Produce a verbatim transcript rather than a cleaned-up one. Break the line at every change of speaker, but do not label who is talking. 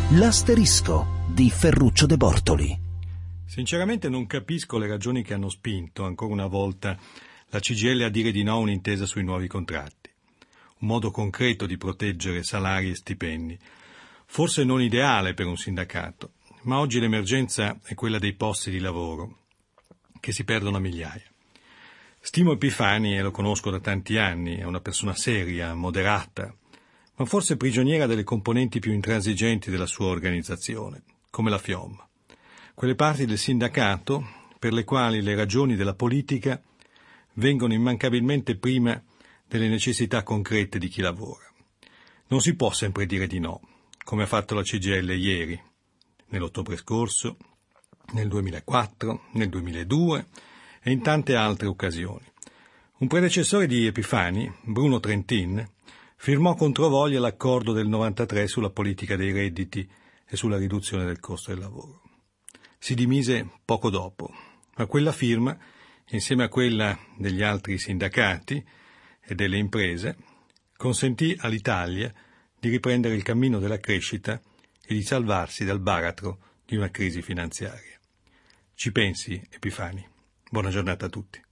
L'asterisco di Ferruccio De Bortoli.
Sinceramente non capisco le ragioni che hanno spinto, ancora una volta, la C G I L a dire di no a un'intesa sui nuovi contratti. Un modo concreto di proteggere salari e stipendi. Forse non ideale per un sindacato, ma oggi l'emergenza è quella dei posti di lavoro, che si perdono a migliaia. Stimo Epifani e lo conosco da tanti anni, è una persona seria, moderata, ma forse prigioniera delle componenti più intransigenti della sua organizzazione, come la FIOM. Quelle parti del sindacato per le quali le ragioni della politica vengono immancabilmente prima delle necessità concrete di chi lavora. Non si può sempre dire di no, come ha fatto la C G I L ieri, nell'ottobre scorso, nel duemilaquattro, nel duemiladue e in tante altre occasioni. Un predecessore di Epifani, Bruno Trentin, firmò controvoglia l'accordo del novantatré sulla politica dei redditi e sulla riduzione del costo del lavoro. Si dimise poco dopo, ma quella firma, insieme a quella degli altri sindacati e delle imprese, consentì all'Italia di riprendere il cammino della crescita e di salvarsi dal baratro di una crisi finanziaria. Ci pensi, Epifani. Buona giornata a tutti.